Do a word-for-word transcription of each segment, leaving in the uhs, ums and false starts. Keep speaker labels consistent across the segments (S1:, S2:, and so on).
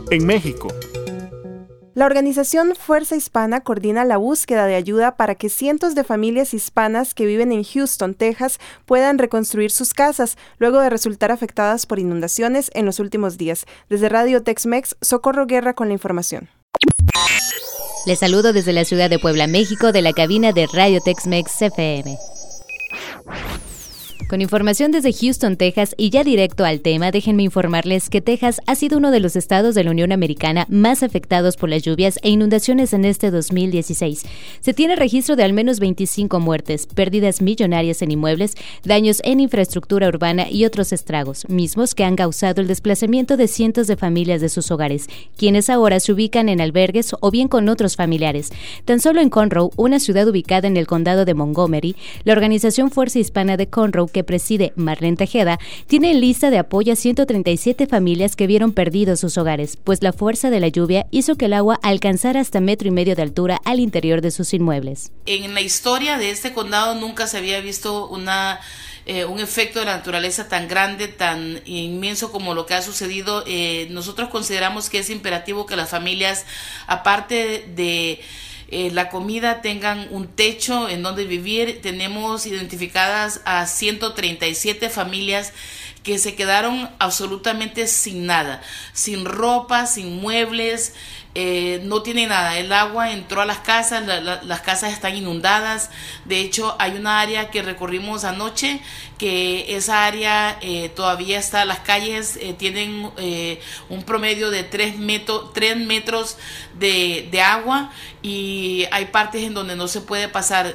S1: en México.
S2: La organización Fuerza Hispana coordina la búsqueda de ayuda para que cientos de familias hispanas que viven en Houston, Texas, puedan reconstruir sus casas luego de resultar afectadas por inundaciones en los últimos días. Desde Radio Tex-Mex, Socorro Guerra con la información.
S3: Les saludo desde la ciudad de Puebla, México, de la cabina de Radio Tex-Mex F M. Con información desde Houston, Texas, y ya directo al tema, déjenme informarles que Texas ha sido uno de los estados de la Unión Americana más afectados por las lluvias e inundaciones en este dos mil dieciséis. Se tiene registro de al menos veinticinco muertes, pérdidas millonarias en inmuebles, daños en infraestructura urbana y otros estragos, mismos que han causado el desplazamiento de cientos de familias de sus hogares, quienes ahora se ubican en albergues o bien con otros familiares. Tan solo en Conroe, una ciudad ubicada en el condado de Montgomery, la organización Fuerza Hispana de Conroe, que preside Marlene Tejeda, tiene en lista de apoyo a ciento treinta y siete familias que vieron perdidos sus hogares, pues la fuerza de la lluvia hizo que el agua alcanzara hasta metro y medio de altura al interior de sus inmuebles.
S4: En la historia de este condado nunca se había visto una eh, un efecto de la naturaleza tan grande, tan inmenso como lo que ha sucedido. Eh, nosotros consideramos que es imperativo que las familias, aparte de Eh, la comida, tengan un techo en donde vivir. Tenemos identificadas a ciento treinta y siete familias que se quedaron absolutamente sin nada, sin ropa, sin muebles, eh, no tiene nada. El agua entró a las casas, la, la, las casas están inundadas. De hecho, hay una área que recorrimos anoche, que esa área eh, todavía está, las calles eh, tienen eh, un promedio de tres metros, tres metros de, de agua, y hay partes en donde no se puede pasar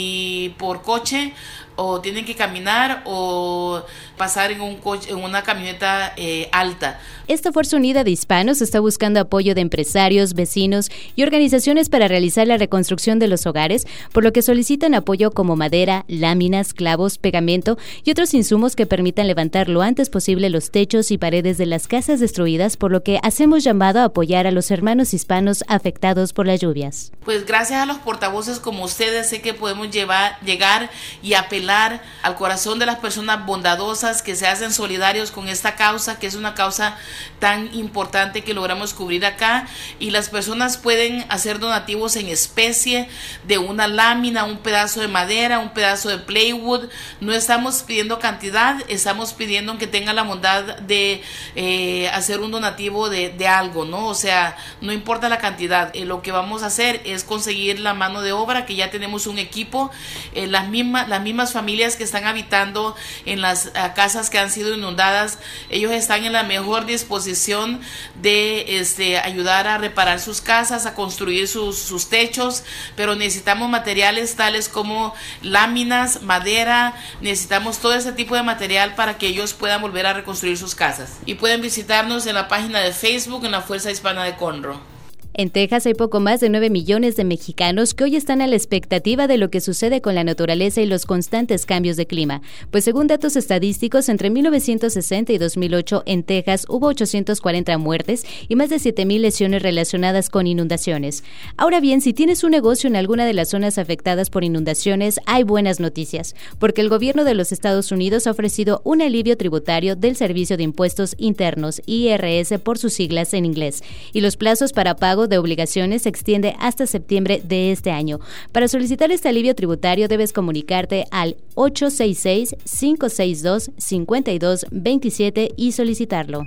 S4: ni por coche, o tienen que caminar o pasar en un coche, en una camioneta eh, alta.
S3: Esta Fuerza Unida de Hispanos está buscando apoyo de empresarios, vecinos y organizaciones para realizar la reconstrucción de los hogares, por lo que solicitan apoyo como madera, láminas, clavos, pegamento y otros insumos que permitan levantar lo antes posible los techos y paredes de las casas destruidas, por lo que hacemos llamado a apoyar a los hermanos hispanos afectados por las lluvias.
S4: Pues gracias a los portavoces como ustedes, sé que podemos llevar, llegar y apelar al corazón de las personas bondadosas que se hacen solidarios con esta causa, que es una causa tan importante que logramos cubrir acá, y las personas pueden hacer donativos en especie de una lámina, un pedazo de madera, un pedazo de plywood. No estamos pidiendo cantidad, estamos pidiendo que tengan la bondad de eh, hacer un donativo de, de algo, ¿no? O sea, no importa la cantidad, eh, lo que vamos a hacer es conseguir la mano de obra, que ya tenemos un equipo, eh, las mismas, las mismas familias que están habitando en las uh, casas que han sido inundadas, ellos están en la mejor disposición de este, ayudar a reparar sus casas, a construir sus, sus techos, pero necesitamos materiales tales como láminas, madera, necesitamos todo ese tipo de material para que ellos puedan volver a reconstruir sus casas. Y pueden visitarnos en la página de Facebook, en la Fuerza Hispana de Conroe.
S3: En Texas hay poco más de nueve millones de mexicanos que hoy están a la expectativa de lo que sucede con la naturaleza y los constantes cambios de clima, pues según datos estadísticos, entre mil novecientos sesenta y dos mil ocho en Texas hubo ochocientas cuarenta muertes y más de siete mil lesiones relacionadas con inundaciones. Ahora bien, si tienes un negocio en alguna de las zonas afectadas por inundaciones, hay buenas noticias, porque el gobierno de los Estados Unidos ha ofrecido un alivio tributario del Servicio de Impuestos Internos, I R S por sus siglas en inglés, y los plazos para pago de obligaciones se extiende hasta septiembre de este año. Para solicitar este alivio tributario debes comunicarte al ocho seis seis, cinco seis dos, cinco dos dos siete y solicitarlo.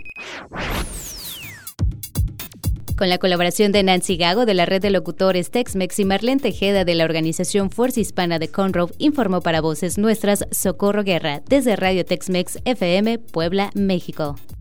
S3: Con la colaboración de Nancy Gago de la red de locutores Tex-Mex y Marlene Tejeda de la organización Fuerza Hispana de Conroe, informó para Voces Nuestras Socorro Guerra desde Radio Tex-Mex F M, Puebla, México.